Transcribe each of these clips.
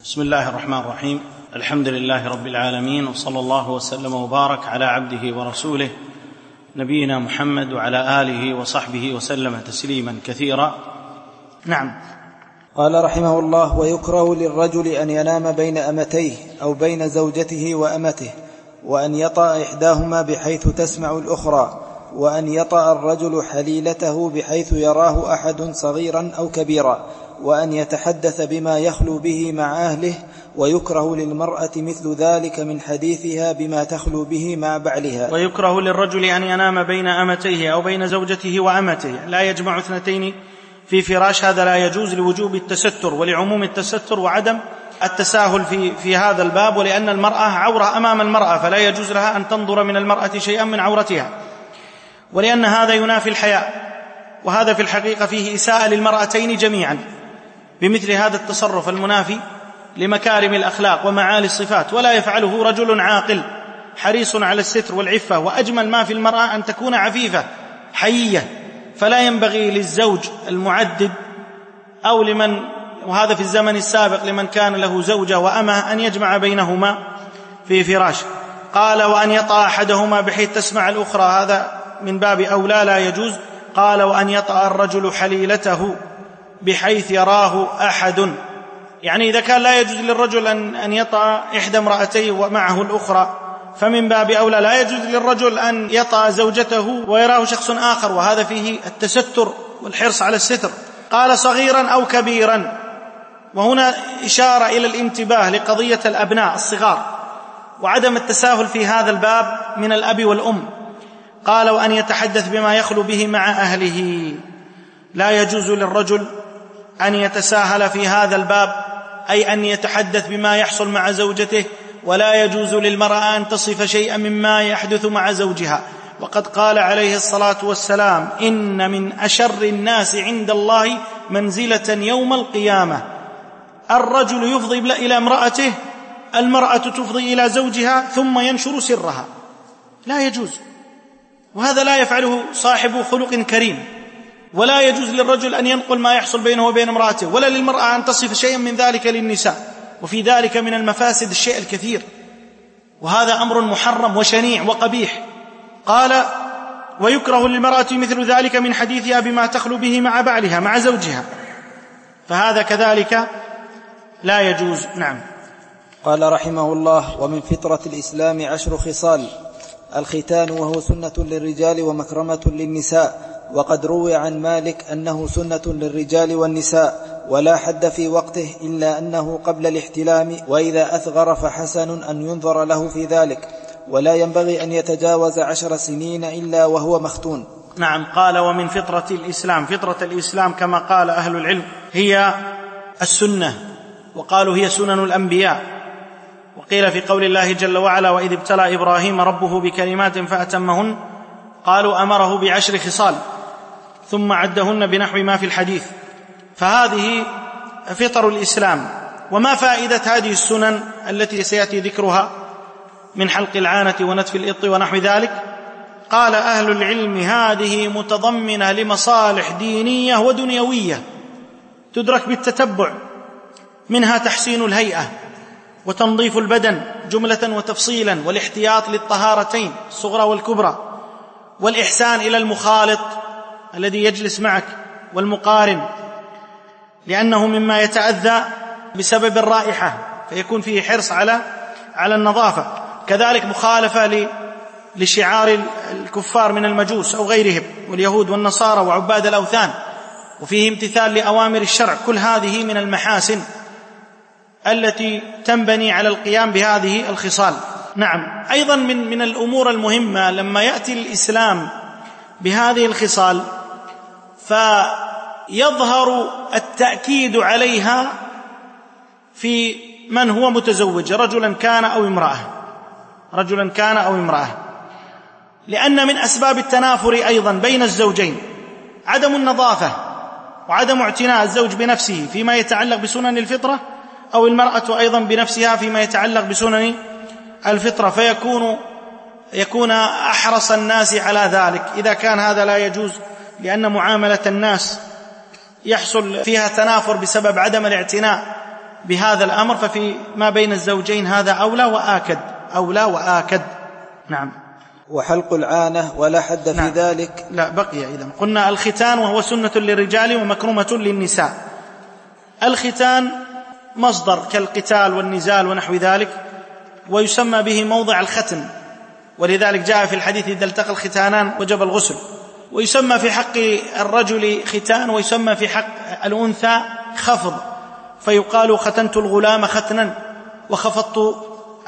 بسم الله الرحمن الرحيم. الحمد لله رب العالمين، وصلى الله وسلم وبارك على عبده ورسوله نبينا محمد وعلى آله وصحبه وسلم تسليما كثيرا. نعم. قال رحمه الله: ويكره للرجل أن ينام بين أمتيه أو بين زوجته وأمته، وأن يطأ إحداهما بحيث تسمع الأخرى، وأن يطأ الرجل حليلته بحيث يراه أحد صغيرا أو كبيرا، وأن يتحدث بما يخلو به مع أهله، ويكره للمرأة مثل ذلك من حديثها بما تخلو به مع بعلها. ويكره للرجل أن ينام بين أمتيه أو بين زوجته وأمته، لا يجمع اثنتين في فراش، هذا لا يجوز لوجوب التستر ولعموم التستر وعدم التساهل في هذا الباب، ولأن المرأة عورة أمام المرأة، فلا يجوز لها أن تنظر من المرأة شيئا من عورتها، ولأن هذا ينافي الحياء، وهذا في الحقيقة فيه إساءة للمرأتين جميعا بمثل هذا التصرف المنافي لمكارم الأخلاق ومعالي الصفات، ولا يفعله رجل عاقل حريص على الستر والعفة. وأجمل ما في المرأة أن تكون عفيفة حيية، فلا ينبغي للزوج المعدد أو لمن، وهذا في الزمن السابق لمن كان له زوجة وأمه، أن يجمع بينهما في فراش. قال: وأن يطأ أحدهما بحيث تسمع الأخرى، هذا من باب أولى لا يجوز. قال: وأن يطأ الرجل حليلته بحيث يراه أحد، يعني إذا كان لا يجوز للرجل أن يطأ إحدى امرأتيه ومعه الأخرى، فمن باب أولى لا يجوز للرجل أن يطأ زوجته ويراه شخص آخر، وهذا فيه التستر والحرص على الستر. قال: صغيرا أو كبيرا، وهنا إشارة إلى الانتباه لقضية الأبناء الصغار وعدم التساهل في هذا الباب من الأب والأم. قال: وأن يتحدث بما يخلو به مع أهله، لا يجوز للرجل أن يتساهل في هذا الباب، أي أن يتحدث بما يحصل مع زوجته، ولا يجوز للمرأة أن تصف شيئا مما يحدث مع زوجها. وقد قال عليه الصلاة والسلام: إن من أشر الناس عند الله منزلة يوم القيامة الرجل يفضي إلى امرأته، المرأة تفضي إلى زوجها ثم ينشر سرها. لا يجوز، وهذا لا يفعله صاحب خلق كريم. ولا يجوز للرجل أن ينقل ما يحصل بينه وبين امرأته، ولا للمرأة أن تصف شيئا من ذلك للنساء، وفي ذلك من المفاسد الشيء الكثير، وهذا أمر محرم وشنيع وقبيح. قال: ويكره للمرأة مثل ذلك من حديثها بما تخلو به مع بعلها مع زوجها، فهذا كذلك لا يجوز. نعم. قال رحمه الله: ومن فطرة الإسلام 10 خصال: الختان، وهو سنة للرجال ومكرمة للنساء، وقد روي عن مالك أنه سنة للرجال والنساء، ولا حد في وقته إلا أنه قبل الاحتلام، وإذا أثغر فحسن أن ينظر له في ذلك، ولا ينبغي أن يتجاوز 10 سنين إلا وهو مختون. نعم. قال: ومن فطرة الإسلام، فطرة الإسلام كما قال أهل العلم هي السنة، وقالوا هي سنن الأنبياء. وقيل في قول الله جل وعلا: وإذ ابتلى إبراهيم ربه بكلمات فأتمهن، قالوا أمره ب10 خصال ثم عدهن بنحو ما في الحديث. فهذه فطر الإسلام. وما فائدة هذه السنن التي سيأتي ذكرها من حلق العانة ونتف الإبط ونحو ذلك؟ قال أهل العلم: هذه متضمنة لمصالح دينية ودنيوية تدرك بالتتبع، منها تحسين الهيئة وتنظيف البدن جملة وتفصيلا، والاحتياط للطهارتين الصغرى والكبرى، والإحسان إلى المخالط الذي يجلس معك والمقارن، لأنه مما يتأذى بسبب الرائحة، فيكون فيه حرص على النظافة. كذلك مخالفة لشعار الكفار من المجوس أو غيرهم واليهود والنصارى وعباد الأوثان، وفيه امتثال لأوامر الشرع. كل هذه من المحاسن التي تنبني على القيام بهذه الخصال. نعم. أيضا من الأمور المهمة لما يأتي الإسلام بهذه الخصال فيظهر التأكيد عليها في من هو متزوج، رجلا كان أو امرأة، لأن من أسباب التنافر أيضا بين الزوجين عدم النظافة وعدم اعتناء الزوج بنفسه فيما يتعلق بسنن الفطرة، أو المرأة أيضا بنفسها فيما يتعلق بسنن الفطرة، يكون أحرص الناس على ذلك. إذا كان هذا لا يجوز، لأن معاملة الناس يحصل فيها تنافر بسبب عدم الاعتناء بهذا الأمر ففي ما بين الزوجين هذا أولى وآكد. نعم. وحلق العانة ولا حد في ذلك. لا بقي. إذن قلنا الختان وهو سنة للرجال ومكرمة للنساء. الختان مصدر كالقتال والنزال ونحو ذلك، ويسمى به موضع الختن، ولذلك جاء في الحديث إذا التقى الختانان وجب الغسل. ويسمى في حق الرجل ختان، ويسمى في حق الأنثى خفض، فيقال ختنت الغلام ختنا وخفضت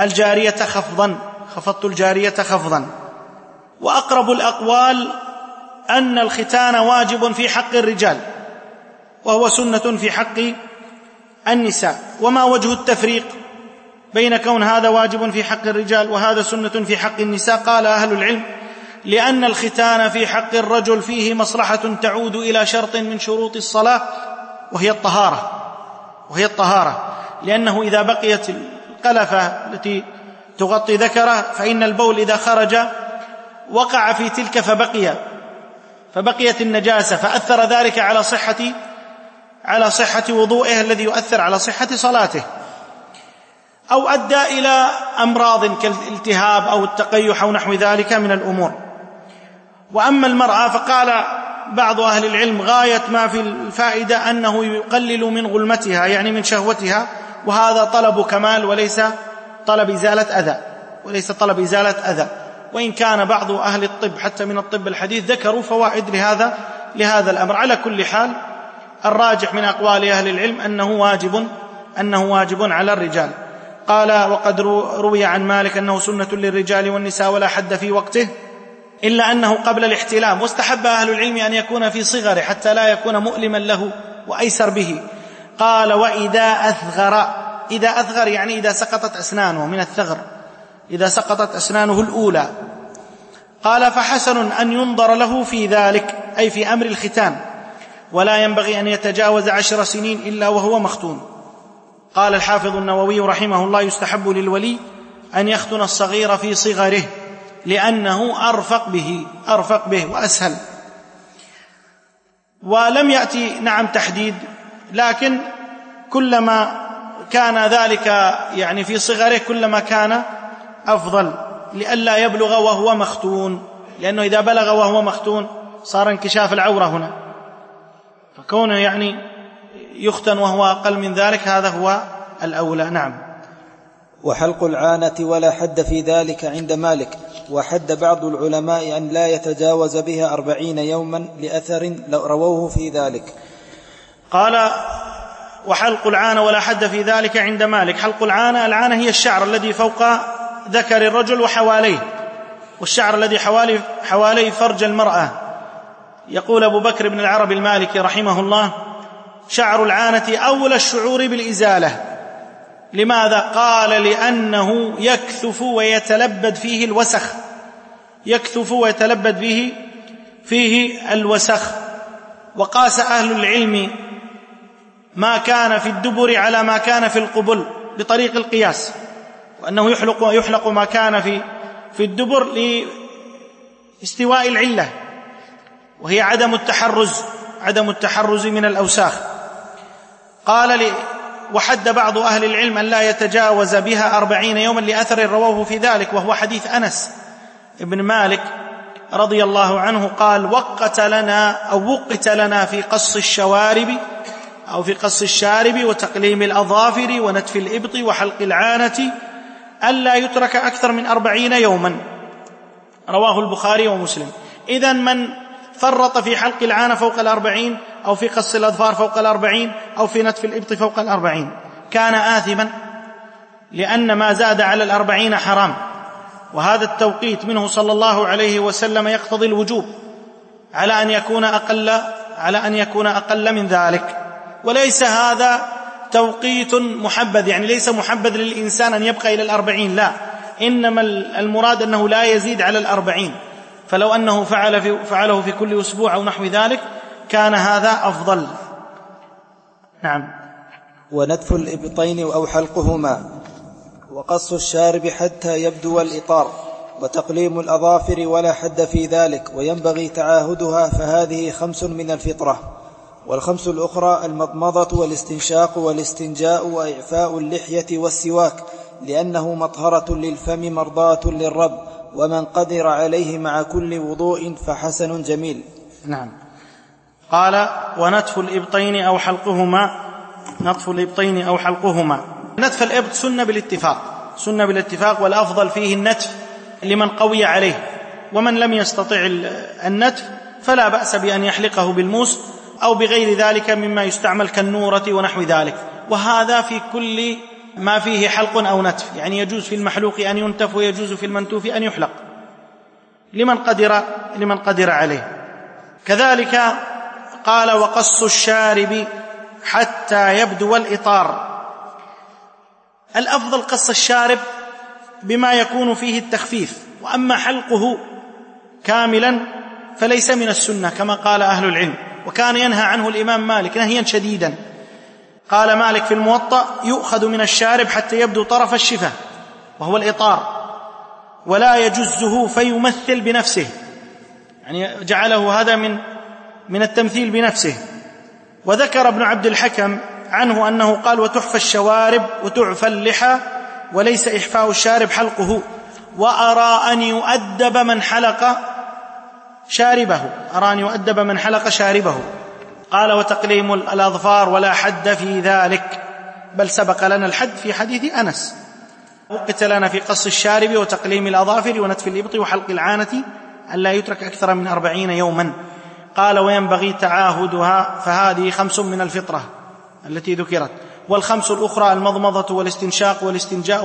الجارية خفضا. وأقرب الأقوال أن الختان واجب في حق الرجال وهو سنة في حق النساء. وما وجه التفريق بين كون هذا واجب في حق الرجال وهذا سنة في حق النساء؟ قال أهل العلم: لأن الختان في حق الرجل فيه مصلحة تعود إلى شرط من شروط الصلاة وهي الطهارة، لأنه إذا بقيت القلفة التي تغطي ذكره فإن البول إذا خرج وقع في تلك فبقيت النجاسة، فأثر ذلك على صحة وضوئه الذي يؤثر على صحة صلاته، أو أدى إلى أمراض كالالتهاب أو التقيح أو نحو ذلك من الأمور. وأما المرأة فقال بعض أهل العلم غاية ما في الفائدة أنه يقلل من غلمتها، يعني من شهوتها، وهذا طلب كمال وليس طلب إزالة أذى. وإن كان بعض أهل الطب حتى من الطب الحديث ذكروا فوائد لهذا الأمر. على كل حال الراجح من أقوال أهل العلم أنه واجب على الرجال. قال: وقد روي عن مالك أنه سنة للرجال والنساء ولا حد في وقته إلا أنه قبل الاحتلام، واستحب أهل العلم أن يكون في صغره حتى لا يكون مؤلما له وأيسر به. قال: وإذا أثغر يعني إذا سقطت أسنانه، من الثغر إذا سقطت أسنانه الأولى. قال: فحسن أن ينظر له في ذلك، أي في أمر الختان، ولا ينبغي أن يتجاوز 10 سنين إلا وهو مختون. قال الحافظ النووي رحمه الله: يستحب للولي أن يختن الصغير في صغره لأنه أرفق به وأسهل. ولم يأتي تحديد، لكن كلما كان ذلك يعني في صغره كلما كان أفضل، لئلا يبلغ وهو مختون، لأنه إذا بلغ وهو مختون صار انكشاف العورة هنا، فكونه يعني يختن وهو أقل من ذلك هذا هو الأولى. نعم. وحلق العانة ولا حد في ذلك عند مالك، وحد بعض العلماء أن لا يتجاوز بها 40 يوما لأثر رووه في ذلك. قال: وحلق العانة ولا حد في ذلك عند مالك. حلق العانة هي الشعر الذي فوق ذكر الرجل وحواليه، والشعر الذي حوالي فرج المرأة. يقول أبو بكر بن العربي المالكي رحمه الله: شعر العانة أولى الشعور بالإزالة. لماذا؟ قال: لأنه يكثف ويتلبد فيه الوسخ. وقاس أهل العلم ما كان في الدبر على ما كان في القبل بطريق القياس، وأنه يحلق ما كان في الدبر لاستواء العلة، وهي عدم التحرز من الأوساخ. قال: وحد بعض أهل العلم أن لا يتجاوز بها 40 يوما لأثر رواه في ذلك، وهو حديث أنس بن مالك رضي الله عنه قال: وقت لنا في قص الشوارب أو في قص الشارب وتقليم الأظافر ونتف الإبط وحلق العانة ألا يترك أكثر من 40 يوما، رواه البخاري ومسلم. إذن من فرط في حلق العانة فوق 40، أو في قص الأظفار فوق 40، أو في نتف الإبط فوق 40، كان آثما، لأن ما زاد على 40 حرام. وهذا التوقيت منه صلى الله عليه وسلم يقتضي الوجوب على أن يكون أقل من ذلك. وليس هذا توقيت محبذ، يعني ليس محبذ للإنسان أن يبقى إلى 40، لا، إنما المراد أنه لا يزيد على 40، فلو أنه فعله في كل أسبوع أو نحو ذلك كان هذا أفضل. نعم. ونتف الإبطين أو حلقهما، وقص الشارب حتى يبدو الإطار، وتقليم الأظافر ولا حد في ذلك، وينبغي تعاهدها، فهذه 5 من الفطرة. والخمس الأخرى المضمضة والاستنشاق والاستنجاء وإعفاء اللحية والسواك، لأنه مطهرة للفم مرضاة للرب، ومن قدر عليه مع كل وضوء فحسن جميل. نعم. قال ونتف الإبطين أو حلقهما. نتف الإبطين أو حلقهما. نتف الإبط سنة بالاتفاق، والأفضل فيه النتف لمن قوي عليه، ومن لم يستطع النتف فلا بأس بأن يحلقه بالموس أو بغير ذلك مما يستعمل كالنورة ونحو ذلك، وهذا في كل ما فيه حلق أو نتف، يعني يجوز في المحلوق أن ينتف ويجوز في المنتوف أن يحلق لمن قدر عليه. كذلك قال وقص الشارب حتى يبدو الإطار. الأفضل قص الشارب بما يكون فيه التخفيف، وأما حلقه كاملا فليس من السنة كما قال أهل العلم، وكان ينهى عنه الإمام مالك نهيا شديدا. قال مالك في الموطأ يؤخذ من الشارب حتى يبدو طرف الشفة وهو الإطار، ولا يجزه فيمثل بنفسه، يعني جعله هذا من التمثيل بنفسه. وذكر ابن عبد الحكم عنه أنه قال وتحفى الشوارب وتعفى اللحى وليس إحفاء الشارب حلقه، وأرى أن يؤدب من حلق شاربه. قال وتقليم الأظفار ولا حد في ذلك، بل سبق لنا الحد في حديث أنس. وقت لنا في قص الشارب وتقليم الأظافر ونتف الإبط وحلق العانة ألا يترك أكثر من 40 يوما. قال وينبغي تعاهدها، فهذه 5 من الفطرة التي ذكرت، والخمس الأخرى المضمضة والاستنشاق والاستنجاء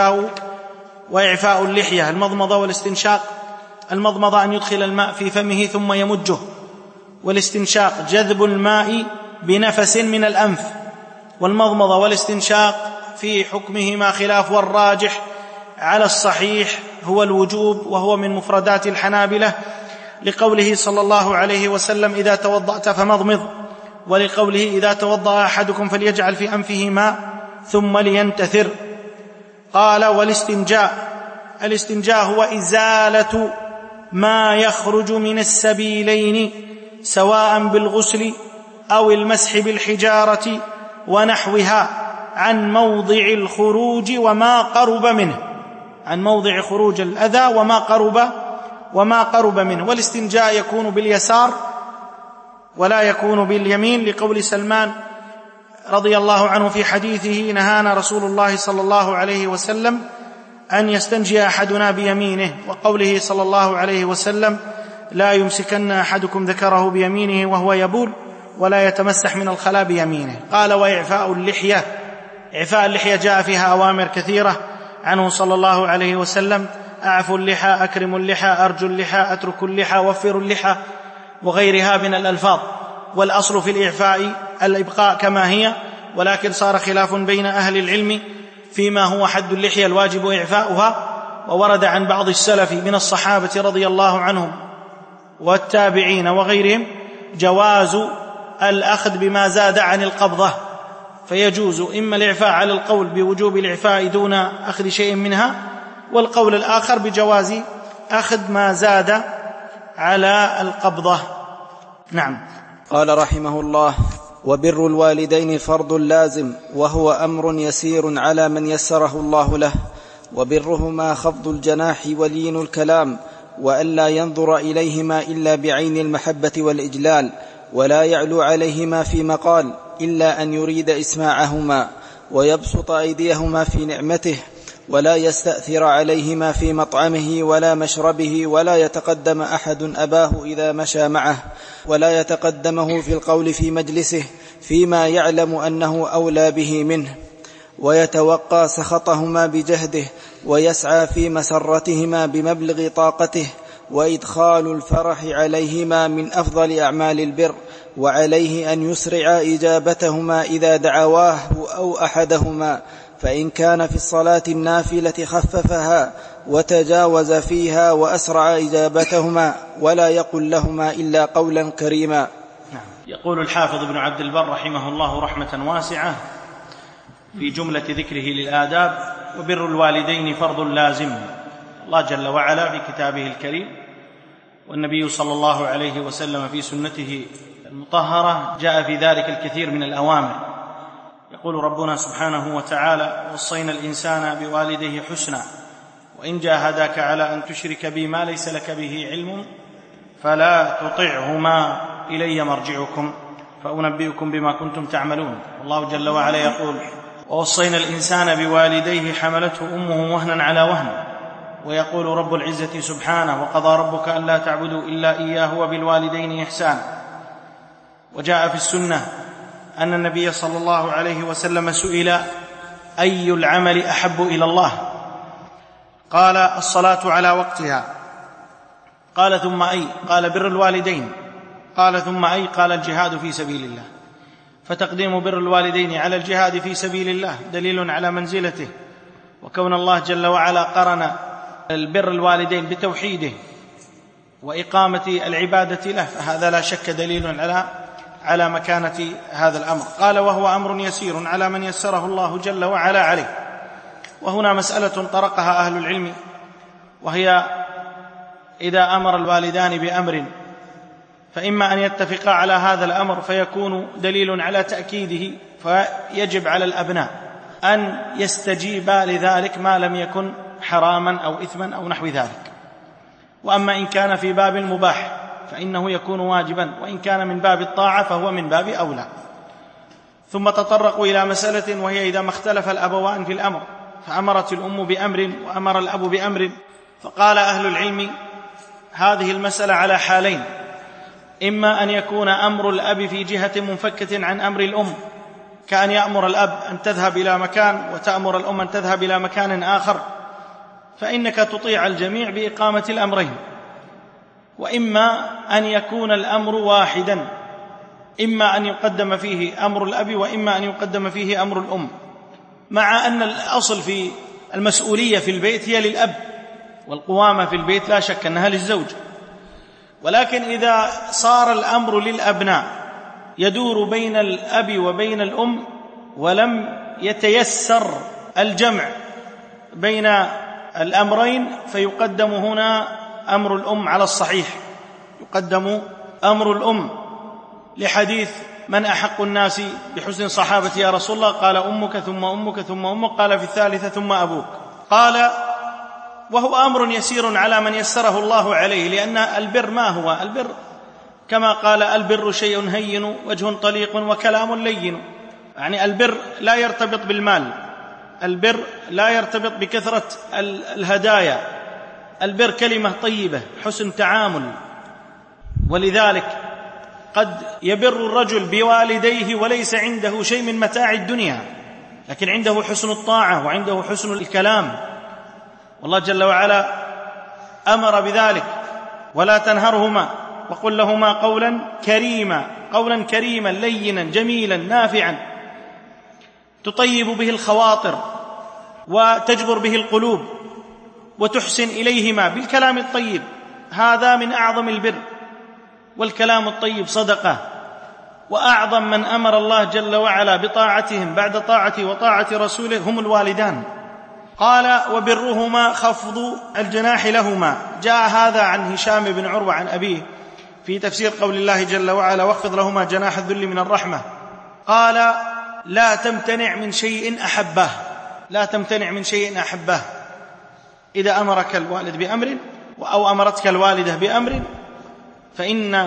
وإعفاء اللحية. المضمضة والاستنشاق: المضمضة أن يدخل الماء في فمه ثم يمجه، والاستنشاق جذب الماء بنفس من الأنف. والمضمضة والاستنشاق في حكمهما خلاف، والراجح على الصحيح هو الوجوب، وهو من مفردات الحنابلة، لقوله صلى الله عليه وسلم إذا توضأت فمضمض، ولقوله إذا توضأ أحدكم فليجعل في أنفه ماء ثم لينتثر. قال الاستنجاء هو إزالة ما يخرج من السبيلين سواء بالغسل أو المسح بالحجارة ونحوها عن موضع الخروج وما قرب منه، عن موضع خروج الأذى وما قرب منه. والاستنجاء يكون باليسار ولا يكون باليمين، لقول سلمان رضي الله عنه في حديثه نهانا رسول الله صلى الله عليه وسلم أن يستنجي أحدنا بيمينه، وقوله صلى الله عليه وسلم لا يمسكن أحدكم ذكره بيمينه وهو يبول ولا يتمسح من الخلاء بيمينه. قال وإعفاء اللحية. إعفاء اللحية جاء فيها أوامر كثيرة عنه صلى الله عليه وسلم: أعفوا اللحى، أكرموا اللحى، أرجوا اللحى، أتركوا اللحى، وفروا اللحى، وغيرها من الألفاظ. والأصل في الإعفاء الإبقاء كما هي، ولكن صار خلاف بين أهل العلم فيما هو حد اللحية الواجب إعفاؤها. وورد عن بعض السلف من الصحابة رضي الله عنهم والتابعين وغيرهم جواز الأخذ بما زاد عن القبضة، فيجوز إما الإعفاء على القول بوجوب الإعفاء دون أخذ شيء منها، والقول الآخر بجواز أخذ ما زاد على القبضة. نعم. قال رحمه الله: وبر الوالدين فرض لازم، وهو أمر يسير على من يسره الله له، وبرهما خفض الجناح ولين الكلام، وألا ينظر إليهما إلا بعين المحبة والإجلال، ولا يعلو عليهما في مقال إلا أن يريد إسماعهما، ويبسط أيديهما في نعمته، ولا يستأثر عليهما في مطعمه ولا مشربه، ولا يتقدم أحد أباه إذا مشى معه، ولا يتقدمه في القول في مجلسه فيما يعلم أنه أولى به منه، ويتوقى سخطهما بجهده، ويسعى في مسرتهما بمبلغ طاقته، وإدخال الفرح عليهما من أفضل أعمال البر، وعليه أن يسرع إجابتهما إذا دعواه أو أحدهما، فإن كان في الصلاة النافلة خففها وتجاوز فيها وأسرع إجابتهما، ولا يقل لهما إلا قولا كريما. يقول الحافظ ابن عبد البر رحمه الله رحمة واسعة في جملة ذكره للآداب: وبر الوالدين فرض لازم. الله جل وعلا في كتابه الكريم، والنبي صلى الله عليه وسلم في سنته المطهرة جاء في ذلك الكثير من الأوامر. يقول ربنا سبحانه وتعالى: ووصينا الإنسان بوالديه حسنا وإن جاهداك على أن تشرك بي ما ليس لك به علم فلا تطعهما إلي مرجعكم فأنبئكم بما كنتم تعملون. والله جل وعلا يقول: ووصينا الإنسان بوالديه حملته أمه وهنا على وهن. ويقول رب العزة سبحانه: وقضى ربك ألا تعبدوا إلا إياه وبالوالدين إحسانا. وجاء في السنة أن النبي صلى الله عليه وسلم سئل: أي العمل أحب إلى الله؟ قال: الصلاة على وقتها. قال: ثم أي؟ قال: بر الوالدين. قال: ثم أي؟ قال: الجهاد في سبيل الله. فتقديم بر الوالدين على الجهاد في سبيل الله دليل على منزلته، وكون الله جل وعلا قرن البر الوالدين بتوحيده وإقامة العبادة له فهذا لا شك دليل على مكانة هذا الأمر. قال: وهو أمر يسير على من يسره الله جل وعلا عليه. وهنا مسألة طرقها أهل العلم، وهي إذا أمر الوالدان بأمر فإما أن يتفقا على هذا الأمر فيكون دليل على تأكيده، فيجب على الأبناء أن يستجيبا لذلك ما لم يكن حراما أو إثما أو نحو ذلك. وأما إن كان في باب المباح فإنه يكون واجبا، وإن كان من باب الطاعة فهو من باب أولى. ثم تطرقوا إلى مسألة، وهي إذا ما اختلف الأبوان في الأمر فأمرت الأم بأمر وأمر الأب بأمر، فقال أهل العلم: هذه المسألة على حالين: إما أن يكون أمر الأب في جهة منفكة عن أمر الأم، كأن يأمر الأب أن تذهب إلى مكان وتأمر الأم أن تذهب إلى مكان آخر، فإنك تطيع الجميع بإقامة الأمرين. وإما أن يكون الأمر واحدا، إما أن يقدم فيه أمر الأب وإما أن يقدم فيه أمر الأم، مع أن الأصل في المسؤولية في البيت هي للأب، والقوامة في البيت لا شك أنها للزوج. ولكن إذا صار الأمر للأبناء يدور بين الأب وبين الأم ولم يتيسر الجمع بين الأمرين فيقدم هنا أمر الأم على الصحيح، يقدم أمر الأم، لحديث: من أحق الناس بحسن صحابة يا رسول الله؟ قال: أمك ثم أمك ثم أمك، قال: في الثالثة ثم أبوك. قال: وهو أمر يسير على من يسره الله عليه، لأن البر ما هو البر؟ كما قال: البر شيء هين وجه طليق وكلام لين. يعني البر لا يرتبط بالمال، البر لا يرتبط بكثرة الهدايا، البر كلمة طيبة، حسن تعامل. ولذلك قد يبر الرجل بوالديه وليس عنده شيء من متاع الدنيا، لكن عنده حسن الطاعة وعنده حسن الكلام، والله جل وعلا أمر بذلك: ولا تنهرهما وقل لهما قولا كريما، قولا كريما لينا جميلا نافعا تطيب به الخواطر وتجبر به القلوب وتحسن إليهما بالكلام الطيب. هذا من أعظم البر، والكلام الطيب صدقة. وأعظم من أمر الله جل وعلا بطاعتهم بعد طاعته وطاعة رسوله هم الوالدان. قال: وبرهما خفض الجناح لهما. جاء هذا عن هشام بن عروة عن أبيه في تفسير قول الله جل وعلا: واخفض لهما جناح الذل من الرحمة. قال: لا تمتنع من شيء أحبه، لا تمتنع من شيء أحبه. إذا أمرك الوالد بأمر أو أمرتك الوالدة بأمر فإن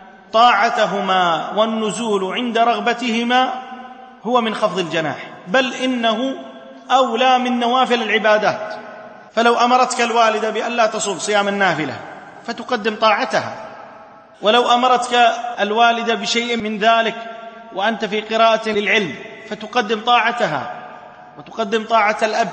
طاعتهما والنزول عند رغبتهما هو من خفض الجناح، بل إنه أولى من نوافل العبادات. فلو أمرتك الوالدة بأن لا تصوم صيام النافلة فتقدم طاعتها، ولو أمرتك الوالدة بشيء من ذلك وأنت في قراءة للعلم فتقدم طاعتها وتقدم طاعة الأب.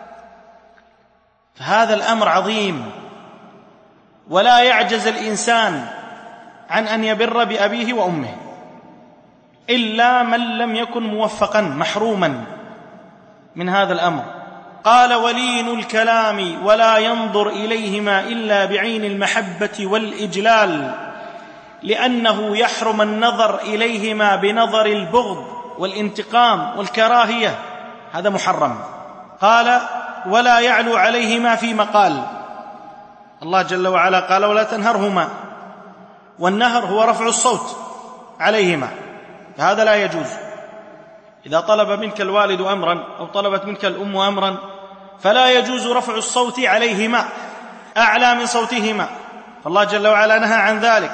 فهذا الأمر عظيم، ولا يعجز الإنسان عن أن يبر بأبيه وأمه إلا من لم يكن موفقا محروما من هذا الأمر. قال: ولين الكلام ولا ينظر إليهما إلا بعين المحبة والإجلال، لأنه يحرم النظر إليهما بنظر البغض والانتقام والكراهية، هذا محرم. قال: ولا يعلو عليهما في مقال. الله جل وعلا قال: ولا تنهرهما، والنهر هو رفع الصوت عليهما، فهذا لا يجوز. إذا طلب منك الوالد أمرا أو طلبت منك الأم أمرا فلا يجوز رفع الصوت عليهما أعلى من صوتهما، فالله جل وعلا نهى عن ذلك.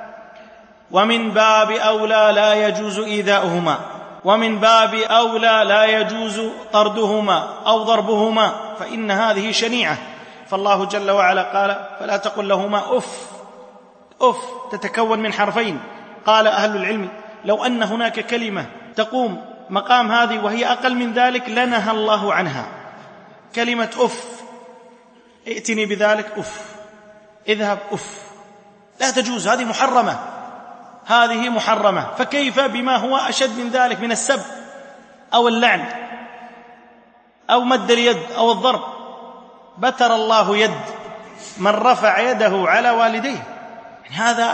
ومن باب أولى لا يجوز إيذاؤهما، ومن باب أولى لا يجوز طردهما أو ضربهما، فإن هذه شنيعة. فالله جل وعلا قال: فلا تقل لهما أف. أف تتكون من حرفين. قال أهل العلم: لو أن هناك كلمة تقوم مقام هذه وهي أقل من ذلك لنهى الله عنها. كلمة أف، ائتني بذلك، أف، اذهب، أف، لا تجوز، هذه محرمة، هذه محرمة. فكيف بما هو أشد من ذلك من السب أو اللعن أو مد اليد أو الضرب؟ بتر الله يد من رفع يده على والديه. هذا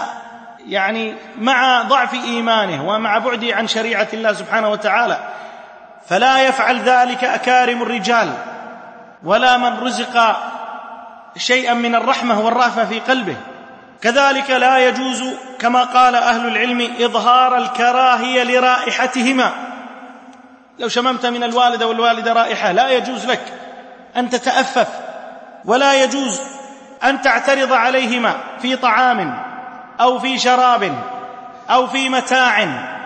مع ضعف إيمانه ومع بعده عن شريعة الله سبحانه وتعالى. فلا يفعل ذلك أكارم الرجال ولا من رزق شيئا من الرحمة والرأفة في قلبه. كذلك لا يجوز كما قال أهل العلم إظهار الكراهية لرائحتهما. لو شممت من الوالد والوالدة رائحة لا يجوز لك أن تتأفف، ولا يجوز أن تعترض عليهما في طعام أو في شراب أو في متاع،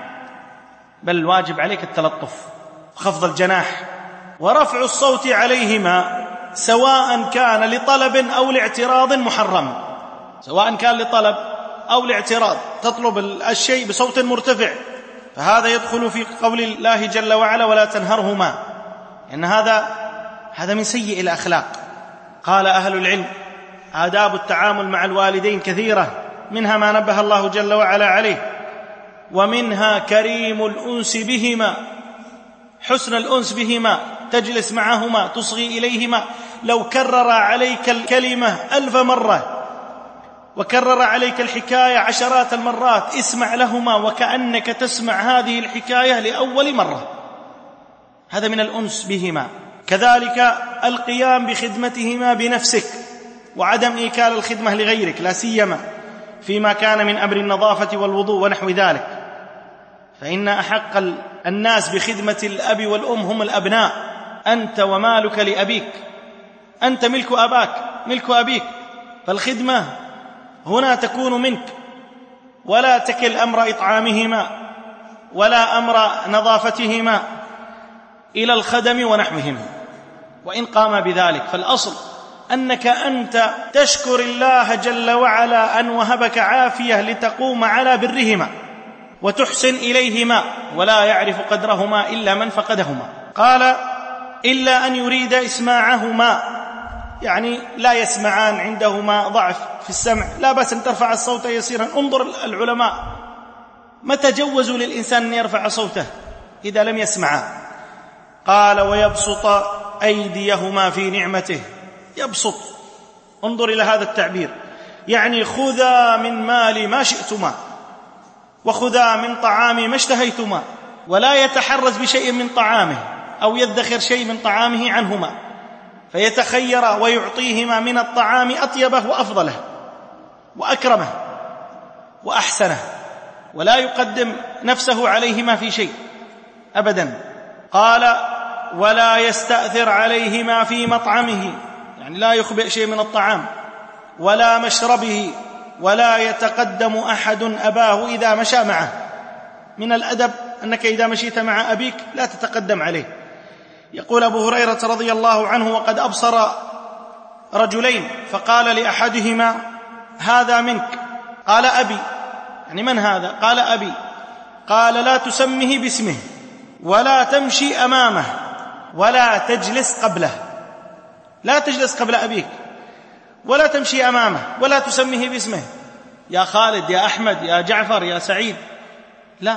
بل الواجب عليك التلطف وخفض الجناح ورفع الصوت عليهما، سواء كان لطلب أو لاعتراض محرم. سواء كان لطلب أو لاعتراض، تطلب الشيء بصوت مرتفع، فهذا يدخل في قول الله جل وعلا: ولا تنهرهما، إن هذا من سيء الأخلاق. قال أهل العلم: آداب التعامل مع الوالدين كثيرة، منها ما نبه الله جل وعلا عليه، ومنها كريم الأنس بهما، حسن الأنس بهما، تجلس معهما تصغي إليهما. لو كرر عليك الكلمة 1000 مرة وكرر عليك الحكاية عشرات المرات، اسمع لهما وكأنك تسمع هذه الحكاية لأول مرة، هذا من الأنس بهما. كذلك القيام بخدمتهما بنفسك، وعدم إيكال الخدمة لغيرك، لا سيما فيما كان من أمر النظافة والوضوء ونحو ذلك، فإن أحق الناس بخدمة الأب والأم هم الأبناء. أنت ومالك لأبيك، أنت ملك أباك ملك أبيك، فالخدمة هنا تكون منك، ولا تكل أمر إطعامهما ولا أمر نظافتهما إلى الخدم ونحوهم، وإن قام بذلك. فالأصل أنك أنت تشكر الله جل وعلا أن وهبك عافية لتقوم على برهما وتحسن إليهما، ولا يعرف قدرهما إلا من فقدهما. قال: إلا أن يريد إسماعهما، لا يسمعان، عندهما ضعف في السمع، لا بأس أن ترفع الصوت يسيرا. انظر العلماء متى جوزوا للإنسان أن يرفع صوته إذا لم يسمعا. قال: ويبسط أيديهما في نعمته. يبسط، انظر إلى هذا التعبير، خذا من مالي ما شئتما وخذا من طعامي ما اشتهيتما، ولا يتحرز بشيء من طعامه أو يدخر شيء من طعامه عنهما، فيتخير ويعطيهما من الطعام أطيبه وأفضله وأكرمه وأحسنه، ولا يقدم نفسه عليهما في شيء أبدا. قال: ولا يستأثر عليهما في مطعمه، لا يخبئ شيء من الطعام، ولا مشربه، ولا يتقدم أحد أباه إذا مشى معه. من الأدب أنك إذا مشيت مع أبيك لا تتقدم عليه. يقول أبو هريرة رضي الله عنه: وقد أبصر رجلين فقال لأحدهما: هذا منك. قال: أبي. من هذا؟ قال: أبي. قال: لا تسمه باسمه، ولا تمشي أمامه، ولا تجلس قبله. لا تجلس قبل أبيك، ولا تمشي أمامه، ولا تسميه باسمه، يا خالد، يا أحمد، يا جعفر، يا سعيد، لا،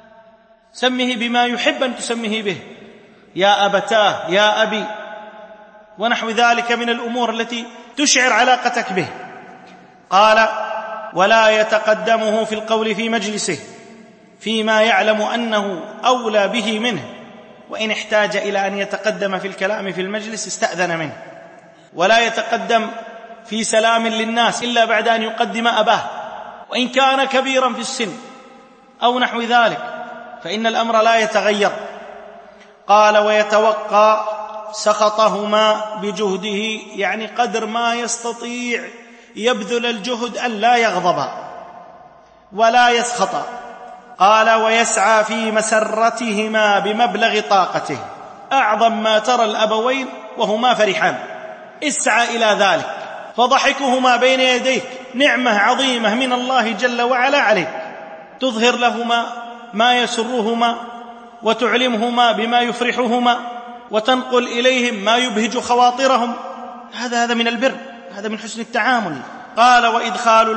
سمه بما يحب أن تسميه به، يا أبتاه، يا أبي، ونحو ذلك من الأمور التي تشعر علاقتك به. قال: ولا يتقدمه في القول في مجلسه فيما يعلم أنه أولى به منه، وإن احتاج إلى أن يتقدم في الكلام في المجلس استأذن منه. ولا يتقدم في سلام للناس إلا بعد أن يقدم أباه، وإن كان كبيرا في السن أو نحو ذلك، فإن الأمر لا يتغير. قال ويتوقى سخطهما بجهده، يعني قدر ما يستطيع يبذل الجهد أن لا يغضبا ولا يسخطا. قال ويسعى في مسرتهما بمبلغ طاقته، أعظم ما ترى الأبوين وهما فرحان، اسعى إلى ذلك، فضحكهما بين يديك نعمة عظيمة من الله جل وعلا عليك، تظهر لهما ما يسرهما وتعلمهما بما يفرحهما وتنقل إليهم ما يبهج خواطرهم، هذا من البر، هذا من حسن التعامل. قال وإدخال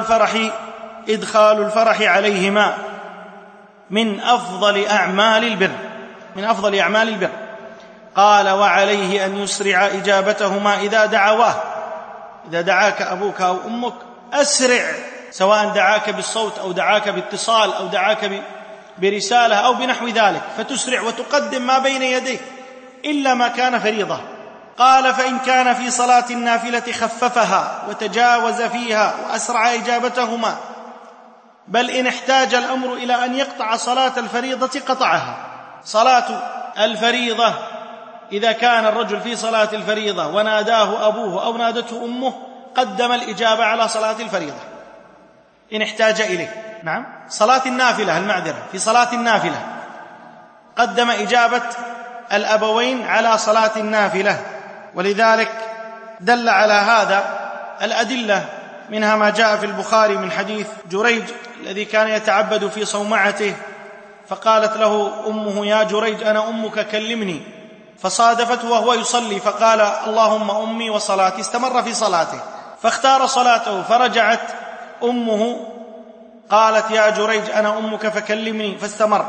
الفرح عليهما من أفضل أعمال البر. قال وعليه أن يسرع إجابتهما إذا دعواه. إذا دعاك أبوك أو أمك أسرع، سواء دعاك بالصوت أو دعاك باتصال أو دعاك برسالة أو بنحو ذلك، فتسرع وتقدم ما بين يديك إلا ما كان فريضة. قال فإن كان في صلاة النافلة خففها وتجاوز فيها وأسرع إجابتهما، بل إن احتاج الأمر إلى أن يقطع صلاة الفريضة قطعها. صلاة الفريضة إذا كان الرجل في صلاة الفريضة وناداه أبوه أو نادته أمه، قدم الإجابة على صلاة الفريضة إن احتاج إليه. نعم، صلاة النافلة، المعذرة، في صلاة النافلة قدم إجابة الأبوين على صلاة النافلة. ولذلك دل على هذا الأدلة، منها ما جاء في البخاري من حديث جريج الذي كان يتعبد في صومعته، فقالت له أمه يا جريج أنا أمك كلمني، فصادفته وهو يصلي فقال اللهم أمي وصلاتي، استمر في صلاته فاختار صلاته، فرجعت أمه قالت يا جريج أنا أمك فكلمني، فاستمر،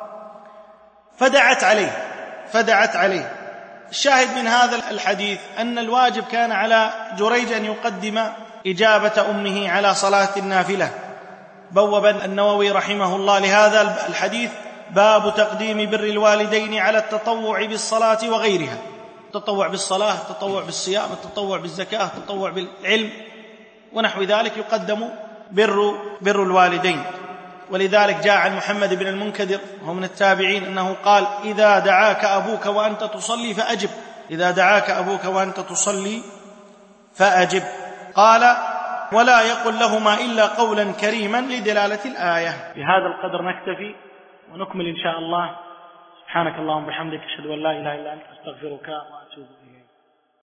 فدعت عليه. الشاهد من هذا الحديث أن الواجب كان على جريج أن يقدم إجابة أمه على صلاة النافلة. بوب النووي رحمه الله لهذا الحديث باب تقديم بر الوالدين على التطوع بالصلاة وغيرها، التطوع بالصلاة، التطوع بالصيام، التطوع بالزكاة، التطوع بالعلم ونحو ذلك، يقدم بر الوالدين. ولذلك جاء عن محمد بن المنكدر وهو من التابعين أنه قال إذا دعاك أبوك وأنت تصلي فأجب، إذا دعاك أبوك وأنت تصلي فأجب. قال ولا يقل لهما إلا قولا كريما لدلالة الآية. بهذا القدر نكتفي ونكمل إن شاء الله. سبحانك اللهم وبحمدك، أشهد أن لا إله إلا أنت، أستغفرك.